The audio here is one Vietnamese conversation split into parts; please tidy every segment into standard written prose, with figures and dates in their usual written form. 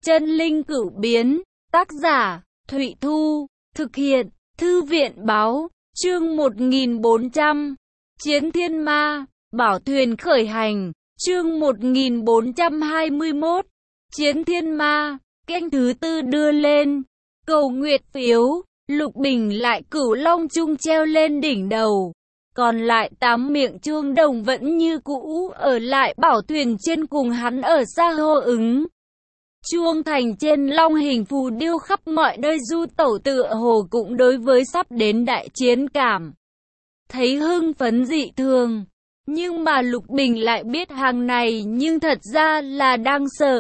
Chân linh cửu biến, tác giả, Thụy Thu, thực hiện, Thư viện báo, chương 1400, Chiến Thiên Ma, Bảo thuyền khởi hành, chương 1421, Chiến Thiên Ma, kênh thứ tư đưa lên, cầu nguyệt phiếu, Lục Bình lại cửu long chung treo lên đỉnh đầu. Còn lại 8 miệng chuông đồng vẫn như cũ ở lại bảo thuyền trên cùng hắn ở xa hô ứng. Chuông thành trên long hình phù điêu khắp mọi nơi du tẩu tựa hồ cũng đối với sắp đến đại chiến cảm thấy hưng phấn dị thường. Nhưng mà Lục Bình lại biết hàng này nhưng thật ra là đang sợ.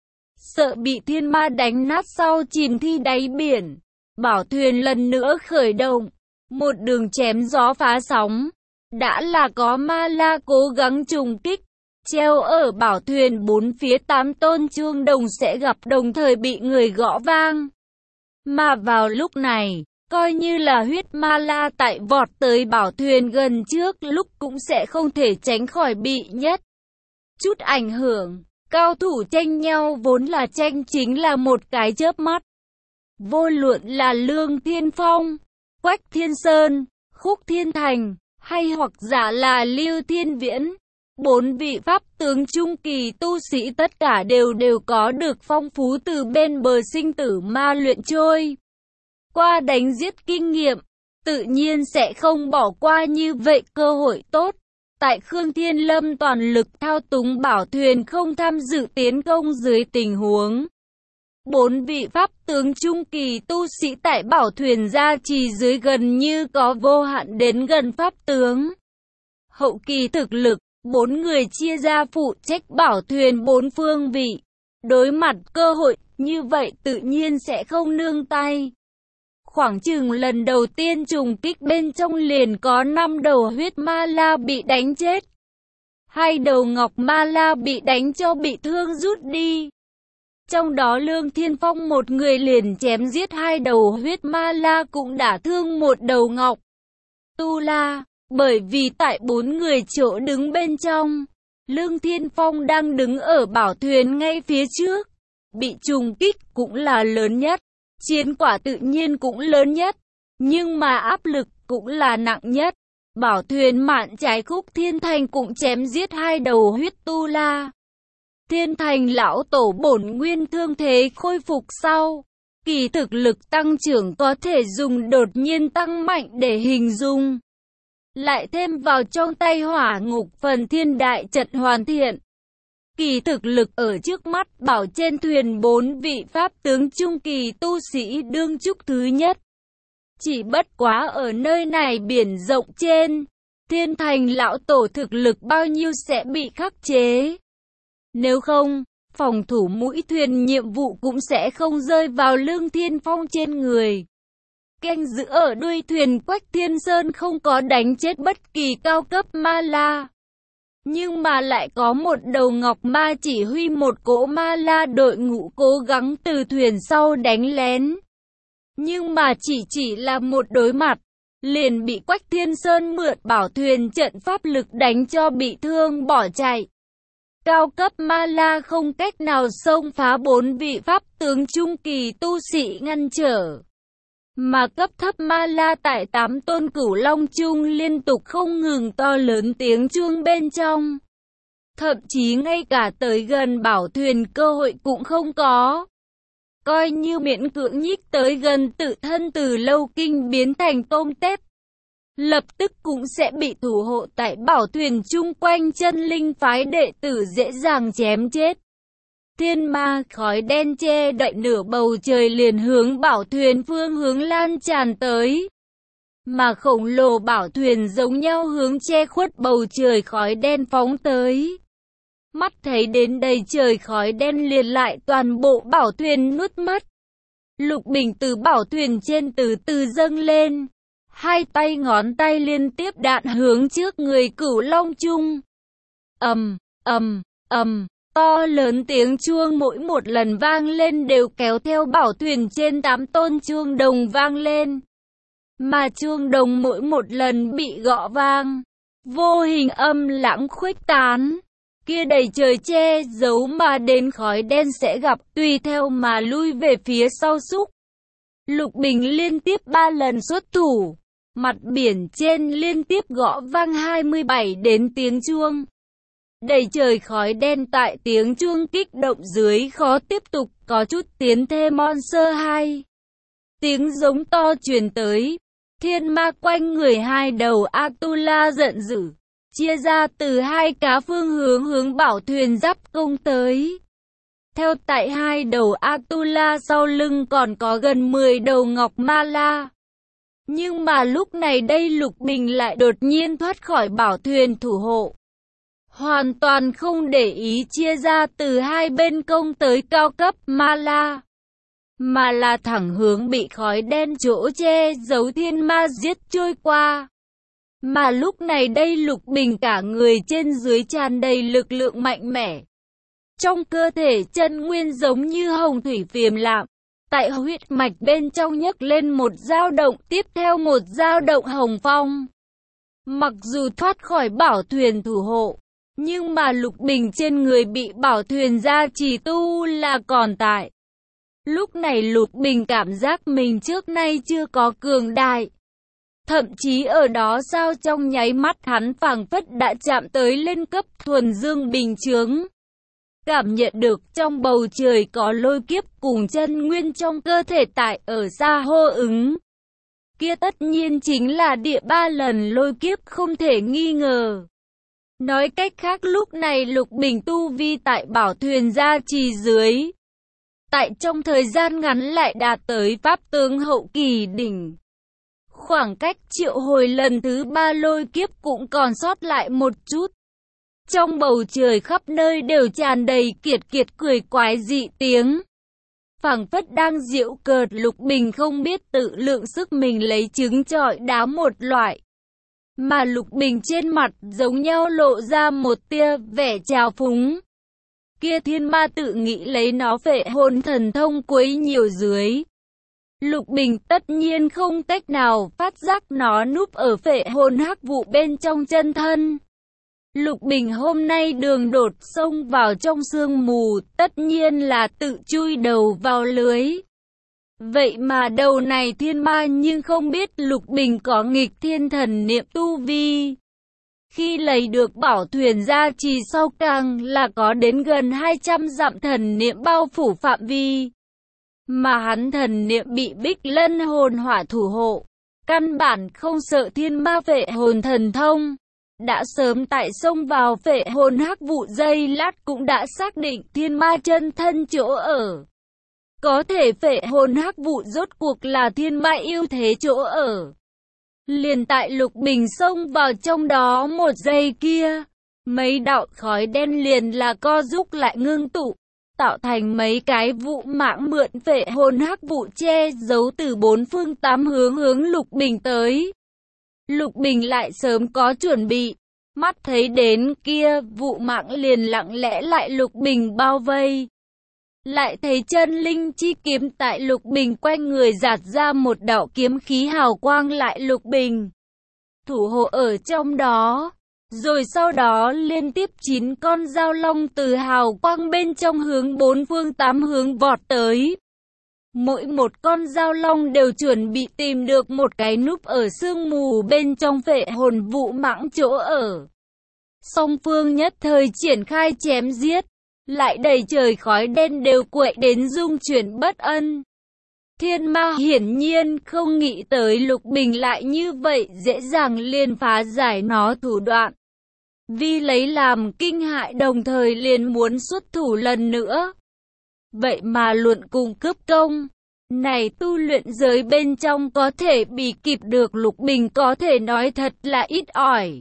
Sợ bị thiên ma đánh nát sau chìm thi đáy biển. Bảo thuyền lần nữa khởi động. Một đường chém gió phá sóng. Đã là có ma la cố gắng trùng kích. Treo ở bảo thuyền bốn phía 8 tôn chuông đồng sẽ gặp đồng thời bị người gõ vang. Mà vào lúc này, coi như là huyết ma la tại vọt tới bảo thuyền gần trước lúc cũng sẽ không thể tránh khỏi bị nhất chút ảnh hưởng. Cao thủ tranh nhau vốn là tranh chính là một cái chớp mắt. Vô luận là Lương Thiên Phong, Quách Thiên Sơn, Khúc Thiên Thành, hay hoặc giả là Lưu Thiên Viễn. 4 vị pháp tướng trung kỳ tu sĩ tất cả đều có được phong phú từ bên bờ sinh tử ma luyện trôi qua đánh giết kinh nghiệm, tự nhiên sẽ không bỏ qua như vậy cơ hội tốt. Tại Khương Thiên Lâm toàn lực thao túng bảo thuyền không tham dự tiến công dưới tình huống 4 vị pháp tướng trung kỳ tu sĩ tại bảo thuyền gia trì dưới gần như có vô hạn đến gần pháp tướng hậu kỳ thực lực. 4 người chia ra phụ trách bảo thuyền 4 phương vị. Đối mặt cơ hội như vậy tự nhiên sẽ không nương tay. Khoảng chừng lần đầu tiên trùng kích bên trong liền có 5 đầu huyết ma la bị đánh chết. 2 đầu ngọc ma la bị đánh cho bị thương rút đi. Trong đó Lương Thiên Phong một người liền chém giết 2 đầu huyết ma la cũng đả thương 1 đầu ngọc tu la. Bởi vì tại 4 người chỗ đứng bên trong, Lương Thiên Phong đang đứng ở bảo thuyền ngay phía trước. Bị trùng kích cũng là lớn nhất, chiến quả tự nhiên cũng lớn nhất, nhưng mà áp lực cũng là nặng nhất. Bảo thuyền mạn trái Khúc Thiên Thành cũng chém giết 2 đầu huyết tu la. Thiên Thành lão tổ bổn nguyên thương thế khôi phục sau. Kỳ thực lực tăng trưởng có thể dùng đột nhiên tăng mạnh để hình dung. Lại thêm vào trong tay hỏa ngục phần thiên đại trận hoàn thiện. Kỳ thực lực ở trước mắt bảo trên thuyền 4 vị pháp tướng trung kỳ tu sĩ đương trúc thứ nhất. Chỉ bất quá ở nơi này biển rộng trên, Thiên Thành lão tổ thực lực bao nhiêu sẽ bị khắc chế. Nếu không, phòng thủ mũi thuyền nhiệm vụ cũng sẽ không rơi vào Lương Thiên Phong trên người. Canh giữ ở đuôi thuyền Quách Thiên Sơn không có đánh chết bất kỳ cao cấp ma la. Nhưng mà lại có một đầu ngọc ma chỉ huy một cỗ ma la đội ngũ cố gắng từ thuyền sau đánh lén. Nhưng mà chỉ là một đối mặt, liền bị Quách Thiên Sơn mượn bảo thuyền trận pháp lực đánh cho bị thương bỏ chạy. Cao cấp ma la không cách nào xông phá 4 vị pháp tướng trung kỳ tu sĩ ngăn trở. Mà cấp thấp ma la tại 8 tôn cửu long chung liên tục không ngừng to lớn tiếng chuông bên trong. Thậm chí ngay cả tới gần bảo thuyền cơ hội cũng không có. Coi như miễn cưỡng nhích tới gần tự thân từ lâu kinh biến thành tôm tép. Lập tức cũng sẽ bị thủ hộ tại bảo thuyền chung quanh chân linh phái đệ tử dễ dàng chém chết. Thiên ma khói đen che đậy nửa bầu trời liền hướng bảo thuyền phương hướng lan tràn tới. Mà khổng lồ bảo thuyền giống nhau hướng che khuất bầu trời khói đen phóng tới. Mắt thấy đến đầy trời khói đen liền lại toàn bộ bảo thuyền nuốt mất. Lục Bình từ bảo thuyền trên từ từ dâng lên. 2 tay ngón tay liên tiếp đạn hướng trước người cửu long chung. Ầm, ầm, ầm. To lớn tiếng chuông mỗi một lần vang lên đều kéo theo bảo thuyền trên 8 tôn chuông đồng vang lên. Mà chuông đồng mỗi một lần bị gõ vang, vô hình âm lãng khuếch tán. kia đầy trời che giấu mà đến khói đen sẽ gặp, tùy theo mà lui về phía sau xúc. Lục Bình liên tiếp 3 lần xuất thủ, mặt biển trên liên tiếp gõ vang 27 đến tiếng chuông. Đầy trời khói đen tại tiếng chuông kích động dưới khó tiếp tục có chút tiến thêm Monster 2. Tiếng giống to truyền tới, thiên ma quanh người hai đầu Atula giận dữ, chia ra từ hai cá phương hướng bảo thuyền giáp công tới. Theo tại hai đầu Atula sau lưng còn có gần 10 đầu ngọc ma la. Nhưng mà lúc này đây Lục Bình lại đột nhiên thoát khỏi bảo thuyền thủ hộ. Hoàn toàn không để ý chia ra từ hai bên công tới cao cấp ma la, mà là thẳng hướng bị khói đen chỗ che giấu thiên ma giết trôi qua. Mà lúc này đây Lục Bình cả người trên dưới tràn đầy lực lượng mạnh mẽ. Trong cơ thể chân nguyên giống như hồng thủy phiềm lạm, tại huyết mạch bên trong nhấc lên một dao động tiếp theo một dao động hồng phong. Mặc dù thoát khỏi bảo thuyền thủ hộ, nhưng mà Lục Bình trên người bị bảo thuyền gia trì tu là còn tại. Lúc này Lục Bình cảm giác mình trước nay chưa có cường đại. Thậm chí ở đó sao trong nháy mắt hắn phảng phất đã chạm tới lên cấp thuần dương bình chướng. Cảm nhận được trong bầu trời có lôi kiếp cùng chân nguyên trong cơ thể tại ở xa hô ứng. Kia tất nhiên chính là địa 3 lần lôi kiếp không thể nghi ngờ. Nói cách khác lúc này Lục Bình tu vi tại bảo thuyền gia trì dưới. Tại trong thời gian ngắn lại đạt tới pháp tướng hậu kỳ đỉnh. Khoảng cách triệu hồi lần thứ 3 lôi kiếp cũng còn sót lại một chút. Trong bầu trời khắp nơi đều tràn đầy kiệt kiệt cười quái dị tiếng. Phảng phất đang giễu cợt Lục Bình không biết tự lượng sức mình lấy trứng trọi đá một loại. Mà Lục Bình trên mặt giống nhau lộ ra một tia vẻ trào phúng. Kia thiên ma tự nghĩ lấy nó phệ hồn thần thông quấy nhiều dưới. Lục Bình tất nhiên không cách nào phát giác nó núp ở phệ hồn hắc vụ bên trong chân thân. Lục Bình hôm nay đường đột xông vào trong sương mù, tất nhiên là tự chui đầu vào lưới. Vậy mà đầu này thiên ma nhưng không biết Lục Bình có nghịch thiên thần niệm tu vi. Khi lấy được bảo thuyền gia trì sau càng là có đến gần 200 dặm thần niệm bao phủ phạm vi. Mà hắn thần niệm bị Bích Lân hồn hỏa thủ hộ, căn bản không sợ thiên ma phệ hồn thần thông. Đã sớm tại xông vào phệ hồn hắc vụ giây lát cũng đã xác định thiên ma chân thân chỗ ở. Có thể phệ hồn hắc vụ rốt cuộc là thiên ma yêu thế chỗ ở. Liền tại Lục Bình xông vào trong đó một giây kia, mấy đạo khói đen liền là co rúc lại ngưng tụ, tạo thành mấy cái vụ mãng mượn phệ hồn hắc vụ che giấu từ 4 phương 8 hướng Lục Bình tới. Lục Bình lại sớm có chuẩn bị, mắt thấy đến kia vụ mãng liền lặng lẽ lại Lục Bình bao vây. Lại thấy chân linh chi kiếm tại Lục Bình quanh người giạt ra một đạo kiếm khí hào quang lại Lục Bình. Thủ hộ ở trong đó. Rồi sau đó liên tiếp 9 con dao long từ hào quang bên trong hướng 4 phương 8 hướng vọt tới. Mỗi một con dao long đều chuẩn bị tìm được một cái núp ở sương mù bên trong phệ hồn vụ mãng chỗ ở. Song phương nhất thời triển khai chém giết. Lại đầy trời khói đen đều quậy đến rung chuyển bất ân. Thiên ma hiển nhiên không nghĩ tới Lục Bình lại như vậy dễ dàng liền phá giải nó thủ đoạn. Vì lấy làm kinh hại đồng thời liền muốn xuất thủ lần nữa. Vậy mà luận cùng cướp công. Này tu luyện giới bên trong có thể bị kịp được Lục Bình có thể nói thật là ít ỏi.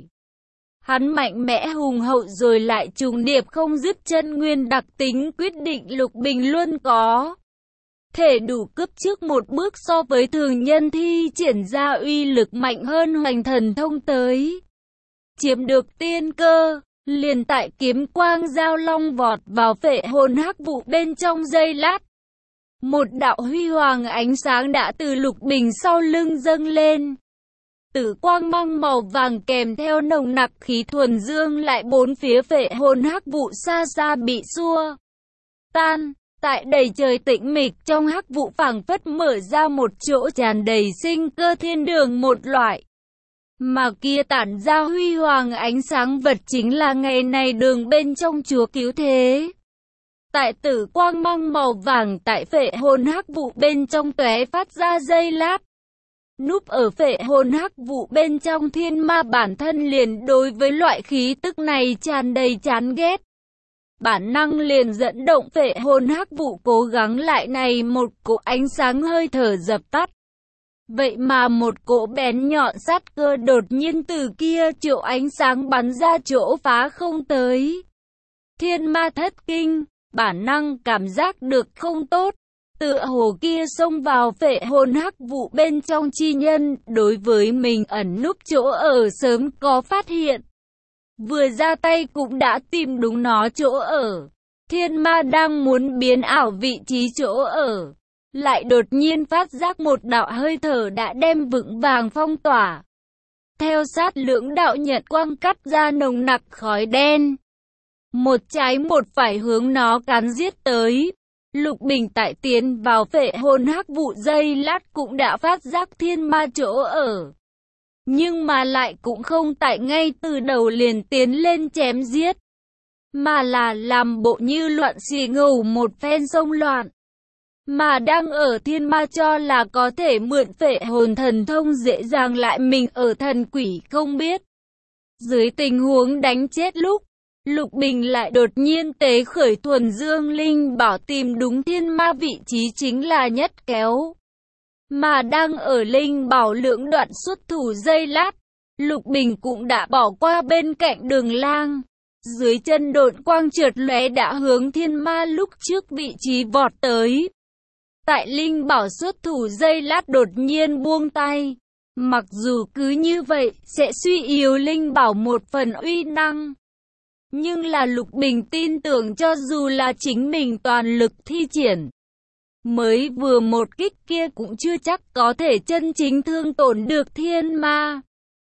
Hắn mạnh mẽ hùng hậu rồi lại trùng điệp không dứt chân nguyên đặc tính quyết định Lục Bình luôn có. Thể đủ cướp trước một bước so với thường nhân thi triển ra uy lực mạnh hơn hoành thần thông tới. Chiếm được tiên cơ, liền tại kiếm quang giao long vọt vào phệ hồn hắc vụ bên trong giây lát. Một đạo huy hoàng ánh sáng đã từ Lục Bình sau lưng dâng lên. Tử quang mang màu vàng kèm theo nồng nặc khí thuần dương lại bốn phía phệ hồn hắc vụ xa xa bị xua tan. Tại đầy trời tĩnh mịch trong hắc vụ phảng phất mở ra một chỗ tràn đầy sinh cơ thiên đường một loại. Mà kia tản ra huy hoàng ánh sáng vật chính là ngày này đường bên trong Chúa cứu thế. Tại tử quang mang màu vàng tại phệ hồn hắc vụ bên trong tóe phát ra giây lát. Núp ở phệ hồn hắc vụ bên trong thiên ma bản thân liền đối với loại khí tức này tràn đầy chán ghét. Bản năng liền dẫn động phệ hồn hắc vụ cố gắng lại này một cỗ ánh sáng hơi thở dập tắt. Vậy mà một cỗ bén nhọn sát cơ đột nhiên từ kia chỗ ánh sáng bắn ra chỗ phá không tới. Thiên ma thất kinh, bản năng cảm giác được không tốt. Tựa hồ kia xông vào phệ hồn hắc vụ bên trong chi nhân, đối với mình ẩn núp chỗ ở sớm có phát hiện. Vừa ra tay cũng đã tìm đúng nó chỗ ở. Thiên ma đang muốn biến ảo vị trí chỗ ở, lại đột nhiên phát giác một đạo hơi thở đã đem vững vàng phong tỏa. Theo sát lưỡng đạo nhật quang cắt ra nồng nặc khói đen. Một trái một phải hướng nó cắn giết tới. Lục Bình tại tiến vào phệ hồn hắc vụ giây lát cũng đã phát giác thiên ma chỗ ở. Nhưng mà lại cũng không tại ngay từ đầu liền tiến lên chém giết. Mà là làm bộ như loạn xì ngầu một phen xông loạn. Mà đang ở thiên ma cho là có thể mượn phệ hồn thần thông dễ dàng lại mình ở thần quỷ không biết. Dưới tình huống đánh chết lúc, Lục Bình lại đột nhiên tế khởi thuần dương linh bảo tìm đúng thiên ma vị trí chính là nhất kéo. Mà đang ở linh bảo lưỡng đoạn xuất thủ giây lát, Lục Bình cũng đã bỏ qua bên cạnh đường lang. Dưới chân độn quang chợt lóe đã hướng thiên ma lúc trước vị trí vọt tới. Tại linh bảo xuất thủ giây lát đột nhiên buông tay. Mặc dù cứ như vậy sẽ suy yếu linh bảo một phần uy năng. Nhưng là Lục Bình tin tưởng cho dù là chính mình toàn lực thi triển. Mới vừa một kích kia cũng chưa chắc có thể chân chính thương tổn được thiên ma.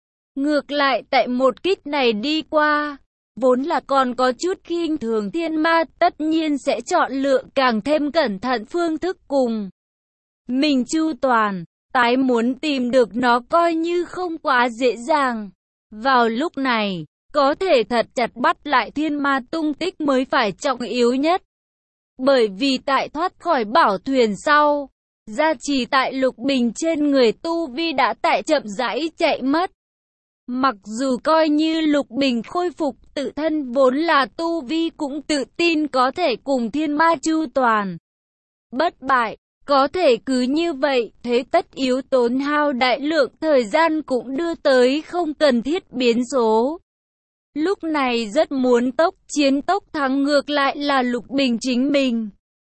Ngược lại tại một kích này đi qua, vốn là còn có chút khinh thường thiên ma tất nhiên sẽ chọn lựa càng thêm cẩn thận phương thức cùng. Mình chu toàn, tái muốn tìm được nó coi như không quá dễ dàng. Vào lúc này, có thể thật chặt bắt lại thiên ma tung tích mới phải trọng yếu nhất. Bởi vì tại thoát khỏi bảo thuyền sau, gia trì tại Lục Bình trên người tu vi đã tại chậm rãi chạy mất. Mặc dù coi như Lục Bình khôi phục tự thân vốn là tu vi cũng tự tin có thể cùng thiên ma chu toàn. Bất bại, có thể cứ như vậy, thế tất yếu tốn hao đại lượng thời gian cũng đưa tới không cần thiết biến số. Lúc này rất muốn tốc chiến tốc thắng ngược lại là Lục Bình chính mình.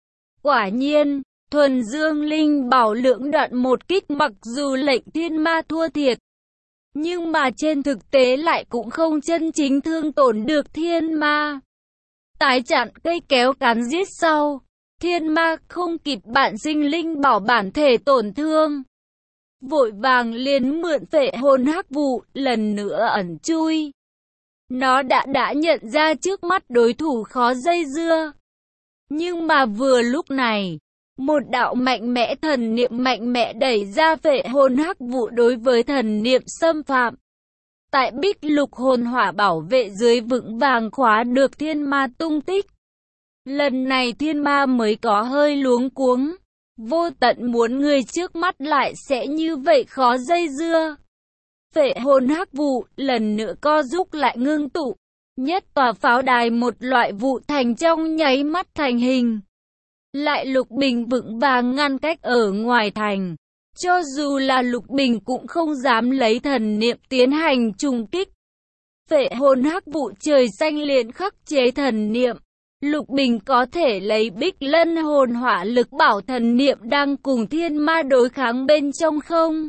Quả nhiên, thuần dương linh bảo lưỡng đoạn một kích mặc dù lệnh thiên ma thua thiệt. Nhưng mà trên thực tế lại cũng không chân chính thương tổn được thiên ma. Tái chặn cây kéo cắn giết sau, thiên ma không kịp bản sinh linh bảo bản thể tổn thương. Vội vàng liền mượn phệ hồn hắc vụ lần nữa ẩn chui. Nó đã nhận ra trước mắt đối thủ khó dây dưa. Nhưng mà vừa lúc này, một đạo mạnh mẽ thần niệm mạnh mẽ đẩy ra phệ hồn hắc vụ đối với thần niệm xâm phạm. Tại bích lục hồn hỏa bảo vệ dưới vững vàng khóa được thiên ma tung tích. Lần này thiên ma mới có hơi luống cuống. Vô tận muốn người trước mắt lại sẽ như vậy khó dây dưa. Phệ hồn hắc vụ lần nữa co rúc lại ngưng tụ. Nhất tòa pháo đài một loại vụ thành trong nháy mắt thành hình. Lại Lục Bình vững vàng ngăn cách ở ngoài thành. Cho dù là Lục Bình cũng không dám lấy thần niệm tiến hành trùng kích. Phệ hồn hắc vụ trời xanh liền khắc chế thần niệm. Lục Bình có thể lấy bích lân hồn hỏa lực bảo thần niệm đang cùng thiên ma đối kháng bên trong không.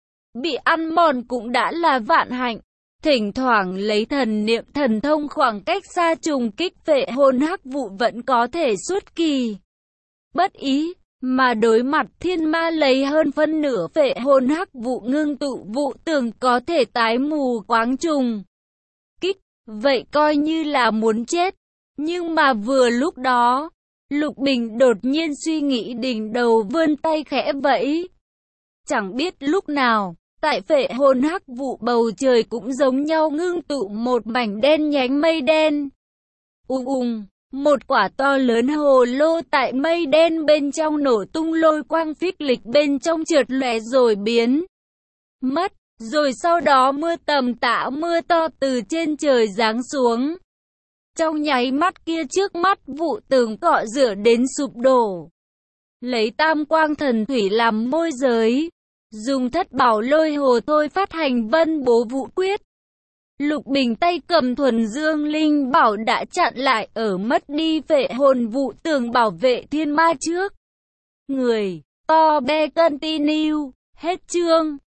Bị ăn mòn cũng đã là vạn hạnh. Thỉnh thoảng lấy thần niệm thần thông khoảng cách xa trùng kích phệ hồn hắc vụ vẫn có thể xuất kỳ bất ý. Mà đối mặt thiên ma lấy hơn phân nửa phệ hồn hắc vụ ngưng tụ vụ tường có thể tái mù quáng trùng kích, vậy coi như là muốn chết. Nhưng mà vừa lúc đó, Lục Bình đột nhiên suy nghĩ đỉnh đầu vươn tay khẽ vẫy. Chẳng biết lúc nào, tại phệ hồn hắc vụ bầu trời cũng giống nhau ngưng tụ một mảnh đen nhánh mây đen. Một quả to lớn hồ lô tại mây đen bên trong nổ tung lôi quang phích lịch bên trong trượt lóe rồi biến mất. Rồi sau đó mưa tầm tã mưa to từ trên trời giáng xuống. Trong nháy mắt kia trước mắt vụ tường cọ rửa đến sụp đổ. Lấy tam quang thần thủy làm môi giới, dùng thất bảo lôi hồ thôi phát hành vân bố vụ quyết. Lục Bình tay cầm thuần dương linh bảo đã chặn lại ở mất đi phệ hồn vụ tường bảo vệ thiên ma trước người. To be continue, hết chương.